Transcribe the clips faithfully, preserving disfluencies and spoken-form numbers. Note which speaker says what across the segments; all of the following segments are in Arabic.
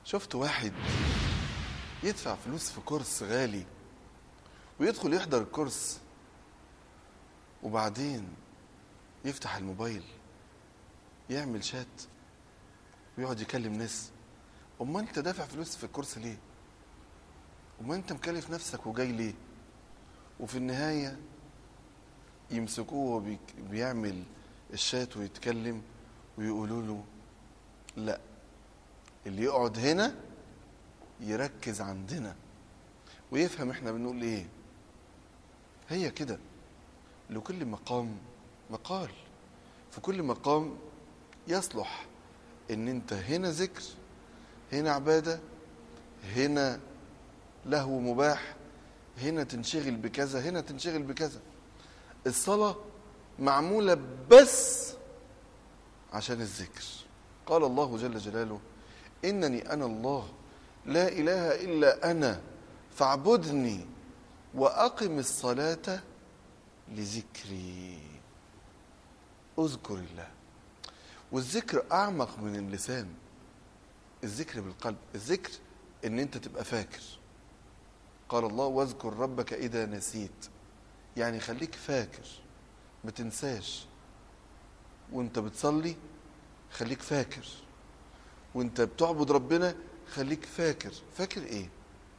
Speaker 1: شفت واحد يدفع فلوس في كورس غالي ويدخل يحضر الكورس وبعدين يفتح الموبايل يعمل شات ويقعد يكلم ناس. امال انت دافع فلوس في الكورس ليه؟ امال انت مكلف نفسك وجاي ليه؟ وفي النهاية يمسكوه وهو بيعمل الشات ويتكلم ويقولوا له لا، اللي يقعد هنا يركز عندنا ويفهم احنا بنقول ايه. هي كده، لكل مقام مقال، في كل مقام يصلح ان انت هنا ذكر، هنا عبادة، هنا لهو مباح، هنا تنشغل بكذا، هنا تنشغل بكذا. الصلاة معمولة بس عشان الذكر. قال الله جل جلاله إنني أنا الله لا إله إلا أنا فاعبدني وأقم الصلاة لذكري. اذكر الله. والذكر أعمق من اللسان. الذكر بالقلب، الذكر إن أنت تبقى فاكر. قال الله واذكر ربك إذا نسيت، يعني خليك فاكر ما تنساش. وانت بتصلي خليك فاكر، وانت بتعبد ربنا خليك فاكر. فاكر ايه؟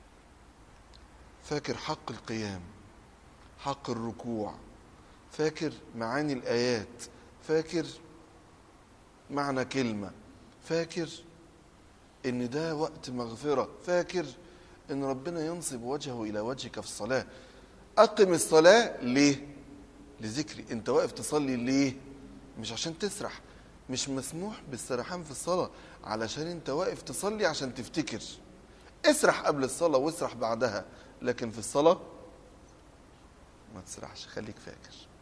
Speaker 1: فاكر حق القيام، حق الركوع، فاكر معاني الآيات، فاكر معنى كلمة، فاكر ان ده وقت مغفرة، فاكر ان ربنا ينصب وجهه الى وجهك في الصلاة. اقم الصلاة ليه؟ لذكري. انت واقف تصلي ليه؟ مش عشان تسرح. مش مسموح بالسرحان في الصلاة، علشان انت واقف تصلي عشان تفتكر. اسرح قبل الصلاة واسرح بعدها، لكن في الصلاة ما تسرحش، خليك فاكر.